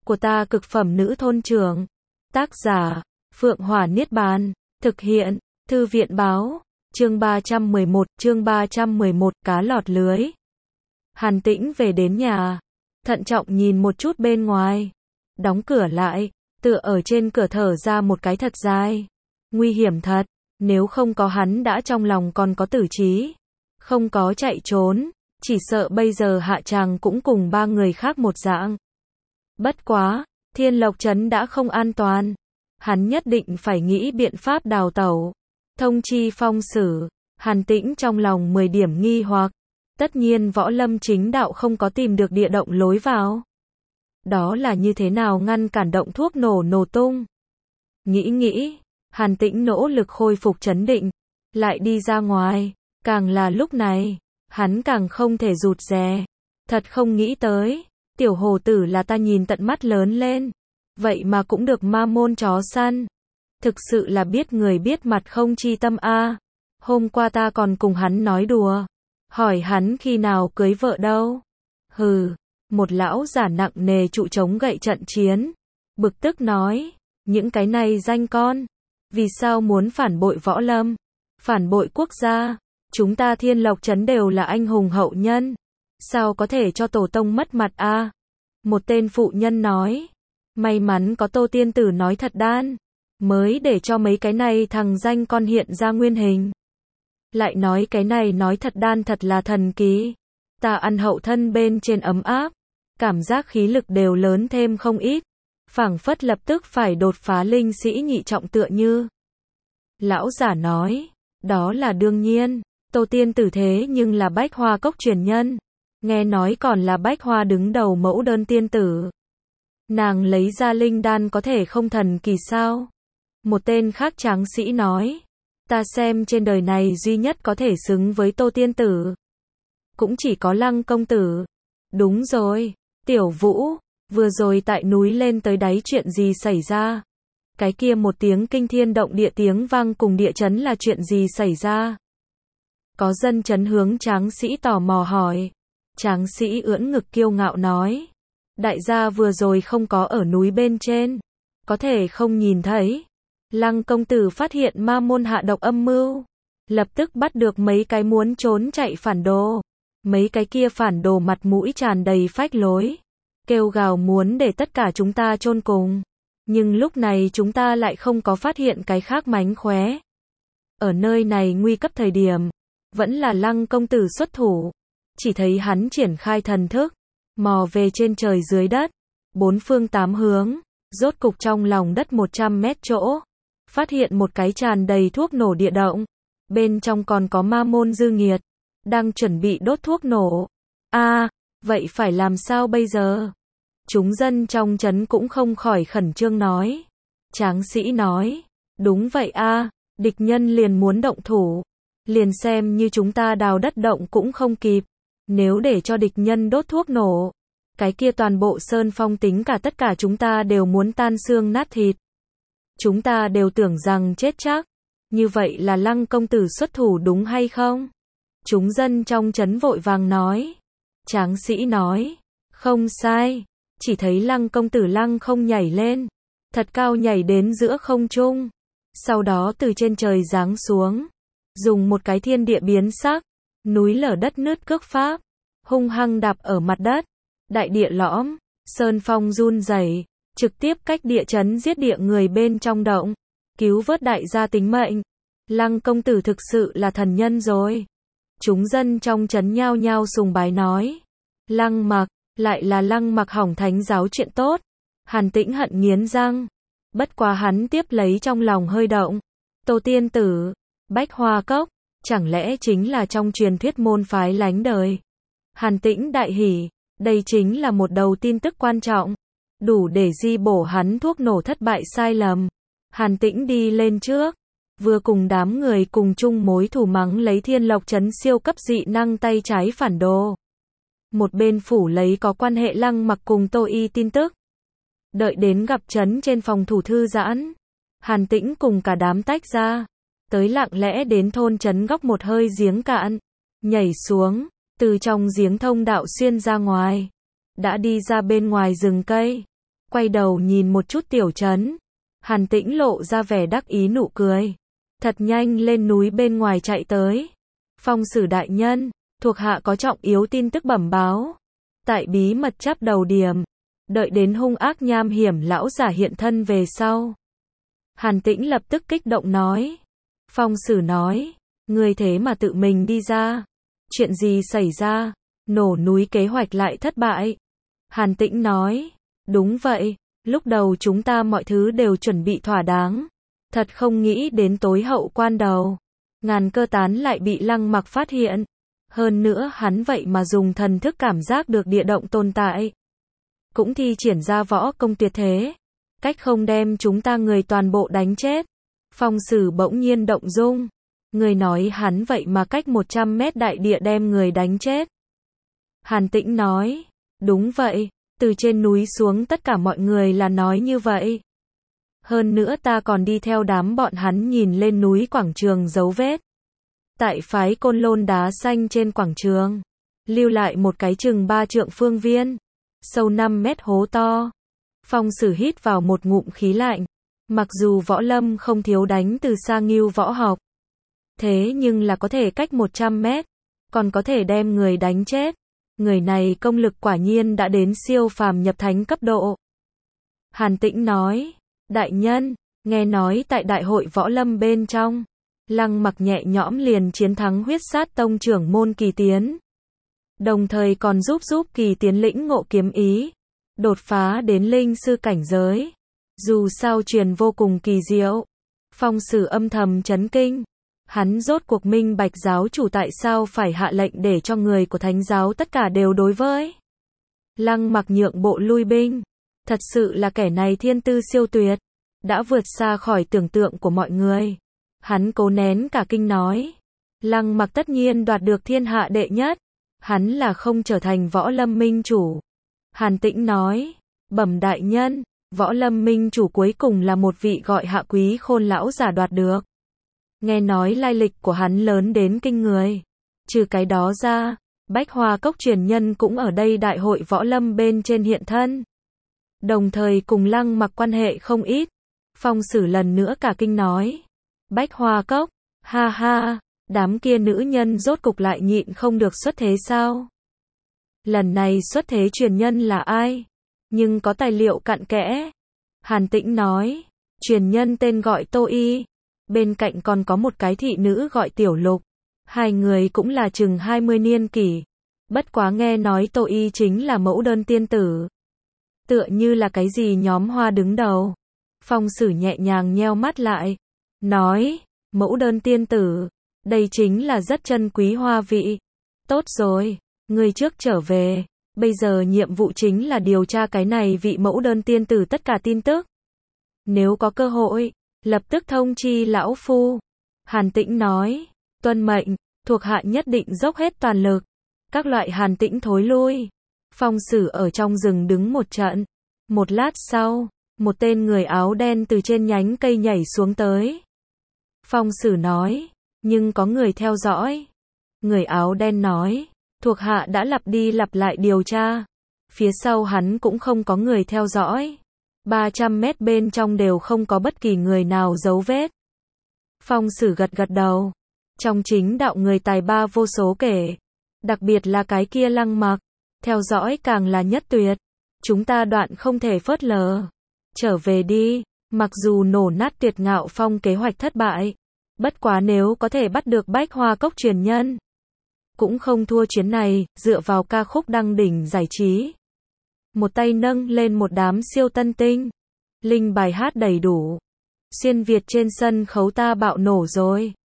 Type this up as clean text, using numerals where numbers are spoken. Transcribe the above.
của ta cực phẩm nữ thôn trưởng. Tác giả, Phượng Hỏa Niết Bàn. Thực hiện, Thư viện báo. Chương 311, cá lọt lưới. Hàn Tĩnh về đến nhà, thận trọng nhìn một chút bên ngoài, đóng cửa lại, tựa ở trên cửa thở ra một cái thật dài. Nguy hiểm thật, nếu không có hắn đã trong lòng còn có tử trí, không có chạy trốn, chỉ sợ bây giờ hạ tràng cũng cùng ba người khác một dạng. Bất quá, Thiên Lộc Trấn đã không an toàn, hắn nhất định phải nghĩ biện pháp đào tẩu. Thông chi phong sử, Hàn Tĩnh trong lòng 10 điểm nghi hoặc. Tất nhiên Võ Lâm chính đạo không có tìm được địa động lối vào. Đó là như thế nào ngăn cản động thuốc nổ tung? Nghĩ, Hàn Tĩnh nỗ lực khôi phục trấn định, lại đi ra ngoài, càng là lúc này, hắn càng không thể rụt rè. Thật không nghĩ tới, tiểu hồ tử là ta nhìn tận mắt lớn lên, vậy mà cũng được ma môn chó săn. Thực sự là biết người biết mặt không chi tâm a. Hôm qua ta còn cùng hắn nói đùa, hỏi hắn khi nào cưới vợ đâu. Hừ, một lão giả nặng nề trụ chống gậy trận chiến, bực tức nói, những cái này danh con, vì sao muốn phản bội Võ Lâm, phản bội quốc gia, chúng ta Thiên Lộc Trấn đều là anh hùng hậu nhân, sao có thể cho tổ tông mất mặt a? Một tên phụ nhân nói, may mắn có Tô tiên tử nói thật đan, mới để cho mấy cái này thằng danh con hiện ra nguyên hình. Lại nói cái này nói thật đan thật là thần kỳ. Ta ăn hậu thân bên trên ấm áp, cảm giác khí lực đều lớn thêm không ít, phảng phất lập tức phải đột phá linh sĩ nhị trọng tựa như. Lão giả nói, đó là đương nhiên, Tô tiên tử thế nhưng là Bách Hoa Cốc truyền nhân, nghe nói còn là Bách Hoa đứng đầu mẫu đơn tiên tử. Nàng lấy ra linh đan có thể không thần kỳ sao? Một tên khác tráng sĩ nói, ta xem trên đời này duy nhất có thể xứng với Tô tiên tử, cũng chỉ có Lăng công tử. Đúng rồi, Tiểu Vũ, vừa rồi tại núi lên tới đáy chuyện gì xảy ra? Cái kia một tiếng kinh thiên động địa tiếng vang cùng địa chấn là chuyện gì xảy ra? Có dân chấn hướng tráng sĩ tò mò hỏi. Tráng sĩ ưỡn ngực kiêu ngạo nói, đại gia vừa rồi không có ở núi bên trên, có thể không nhìn thấy. Lăng công tử phát hiện ma môn hạ độc âm mưu, lập tức bắt được mấy cái muốn trốn chạy phản đồ. Mấy cái kia phản đồ mặt mũi tràn đầy phách lối, kêu gào muốn để tất cả chúng ta chôn cùng. Nhưng lúc này chúng ta lại không có phát hiện cái khác mánh khóe. Ở nơi này nguy cấp thời điểm, vẫn là Lăng công tử xuất thủ. Chỉ thấy hắn triển khai thần thức, mò về trên trời dưới đất, bốn phương tám hướng, rốt cục trong lòng đất 100 mét chỗ, phát hiện một cái tràn đầy thuốc nổ địa động. Bên trong còn có ma môn dư nghiệt, đang chuẩn bị đốt thuốc nổ. Vậy phải làm sao bây giờ? Chúng dân trong trấn cũng không khỏi khẩn trương nói. Tráng sĩ nói, đúng vậy địch nhân liền muốn động thủ, liền xem như chúng ta đào đất động cũng không kịp. Nếu để cho địch nhân đốt thuốc nổ, cái kia toàn bộ sơn phong tính cả tất cả chúng ta đều muốn tan xương nát thịt. Chúng ta đều tưởng rằng chết chắc. Như vậy là Lăng công tử xuất thủ đúng hay không? Chúng dân trong trấn vội vàng nói. Tráng sĩ nói, không sai. Chỉ thấy Lăng công tử lăng không nhảy lên, thật cao nhảy đến giữa không trung, sau đó từ trên trời giáng xuống, dùng một cái thiên địa biến sắc, núi lở đất nứt cước pháp, hung hăng đạp ở mặt đất, đại địa lõm, sơn phong run rẩy, trực tiếp cách địa chấn giết địa người bên trong động, cứu vớt đại gia tính mệnh. Lăng công tử thực sự là thần nhân rồi. Chúng dân trong trấn nhao nhao sùng bái nói. Lăng Mặc, lại là Lăng Mặc hỏng thánh giáo chuyện tốt. Hàn Tĩnh hận nghiến răng. Bất quá hắn tiếp lấy trong lòng hơi động. Tô tiên tử, Bách Hoa Cốc, chẳng lẽ chính là trong truyền thuyết môn phái lánh đời? Hàn Tĩnh đại hỉ, đây chính là một đầu tin tức quan trọng, đủ để di bổ hắn thuốc nổ thất bại sai lầm. Hàn Tĩnh đi lên trước, vừa cùng đám người cùng chung mối thù mắng lấy Thiên Lộc Trấn siêu cấp dị năng tay trái phản đồ. Một bên phủ lấy có quan hệ Lăng Mặc cùng Tô Y tin tức. Đợi đến gặp trấn trên phòng thủ thư giãn, Hàn Tĩnh cùng cả đám tách ra, tới lặng lẽ đến thôn trấn góc một hơi giếng cạn, nhảy xuống, từ trong giếng thông đạo xuyên ra ngoài, đã đi ra bên ngoài rừng cây. quay đầu nhìn một chút Tiểu Trấn. Hàn Tĩnh lộ ra vẻ đắc ý nụ cười. Thật nhanh lên núi bên ngoài chạy tới. Phong Sử đại nhân, thuộc hạ có trọng yếu tin tức bẩm báo. Tại bí mật chắp đầu điểm, đợi đến hung ác nham hiểm lão giả hiện thân về sau. Hàn Tĩnh lập tức kích động nói. Phong Sử nói, ngươi thế mà tự mình đi ra. Chuyện gì xảy ra? Nổ núi kế hoạch lại thất bại. Hàn Tĩnh nói, đúng vậy, lúc đầu chúng ta mọi thứ đều chuẩn bị thỏa đáng. Thật không nghĩ đến tối hậu quan đầu. Ngàn Cơ Tán lại bị Lăng Mặc phát hiện. Hơn nữa hắn vậy mà dùng thần thức cảm giác được địa động tồn tại. Cũng thi triển ra võ công tuyệt thế. Cách không đem chúng ta người toàn bộ đánh chết. Phong Sử bỗng nhiên động dung. Người nói hắn vậy mà cách 100 mét đại địa đem người đánh chết. Hàn Tĩnh nói, đúng vậy, từ trên núi xuống tất cả mọi người là nói như vậy. Hơn nữa ta còn đi theo đám bọn hắn nhìn lên núi quảng trường dấu vết. Tại phái Côn Lôn đá xanh trên quảng trường, lưu lại một cái chừng 3 trượng phương viên, sâu 5 mét hố to. Phong Sử hít vào một ngụm khí lạnh. Mặc dù võ lâm không thiếu đánh từ xa ngưu võ học, thế nhưng là có thể cách 100 mét, còn có thể đem người đánh chết. Người này công lực quả nhiên đã đến siêu phàm nhập thánh cấp độ. Hàn Tĩnh nói, đại nhân, nghe nói tại đại hội võ lâm bên trong, Lăng Mặc nhẹ nhõm liền chiến thắng Huyết Sát Tông trưởng môn Kỳ Tiến. Đồng thời còn giúp Kỳ Tiến lĩnh ngộ kiếm ý, đột phá đến linh sư cảnh giới. Dù sao truyền vô cùng kỳ diệu. Phong Sử âm thầm chấn kinh. Hắn rốt cuộc minh bạch giáo chủ tại sao phải hạ lệnh để cho người của thánh giáo tất cả đều đối với Lăng Mặc nhượng bộ lui binh. Thật sự là kẻ này thiên tư siêu tuyệt, đã vượt xa khỏi tưởng tượng của mọi người. Hắn cố nén cả kinh nói, Lăng Mặc tất nhiên đoạt được thiên hạ đệ nhất. Hắn là không trở thành võ lâm minh chủ. Hàn Tĩnh nói, bẩm đại nhân, võ lâm minh chủ cuối cùng là một vị gọi Hạ Quý Khôn lão giả đoạt được. Nghe nói lai lịch của hắn lớn đến kinh người. Trừ cái đó ra, Bách Hoa Cốc truyền nhân cũng ở đây đại hội võ lâm bên trên hiện thân. Đồng thời cùng Lăng Mặc quan hệ không ít. Phong Sử lần nữa cả kinh nói, Bách Hoa Cốc, ha ha, đám kia nữ nhân rốt cục lại nhịn không được xuất thế sao? Lần này xuất thế truyền nhân là ai? Nhưng có tài liệu cặn kẽ. Hàn Tĩnh nói, truyền nhân tên gọi Tô Y. Bên cạnh còn có một cái thị nữ gọi Tiểu Lục. Hai người cũng là chừng 20 niên kỷ. Bất quá nghe nói Tô Y chính là mẫu đơn tiên tử. Tựa như là cái gì nhóm hoa đứng đầu. Phong Sử nhẹ nhàng nheo mắt lại. Nói, mẫu đơn tiên tử. Đây chính là rất chân quý hoa vị. Tốt rồi, người trước trở về. Bây giờ nhiệm vụ chính là điều tra cái này vị mẫu đơn tiên tử tất cả tin tức. Nếu có cơ hội, lập tức thông chi lão phu. Hàn Tĩnh nói, tuân mệnh, thuộc hạ nhất định dốc hết toàn lực. Các loại Hàn Tĩnh thối lui. Phong Sử ở trong rừng đứng một trận. Một lát sau, một tên người áo đen từ trên nhánh cây nhảy xuống tới. Phong Sử nói, nhưng có người theo dõi. Người áo đen nói, thuộc hạ đã lặp đi lặp lại điều tra. Phía sau hắn cũng không có người theo dõi. 300 mét bên trong đều không có bất kỳ người nào dấu vết. Phong Sử gật gật đầu. Trong chính đạo người tài ba vô số kể. Đặc biệt là cái kia Lăng Mặc. Theo dõi càng là nhất tuyệt. Chúng ta đoạn không thể phớt lờ. Trở về đi. Mặc dù nổ nát Tuyệt Ngạo Phong kế hoạch thất bại. Bất quá nếu có thể bắt được Bách Hoa Cốc truyền nhân, cũng không thua chuyến này, dựa vào ca khúc đăng đỉnh giải trí. Một tay nâng lên một đám siêu tân tinh. Linh bài hát đầy đủ. Xuyên Việt trên sân khấu ta bạo nổ rồi.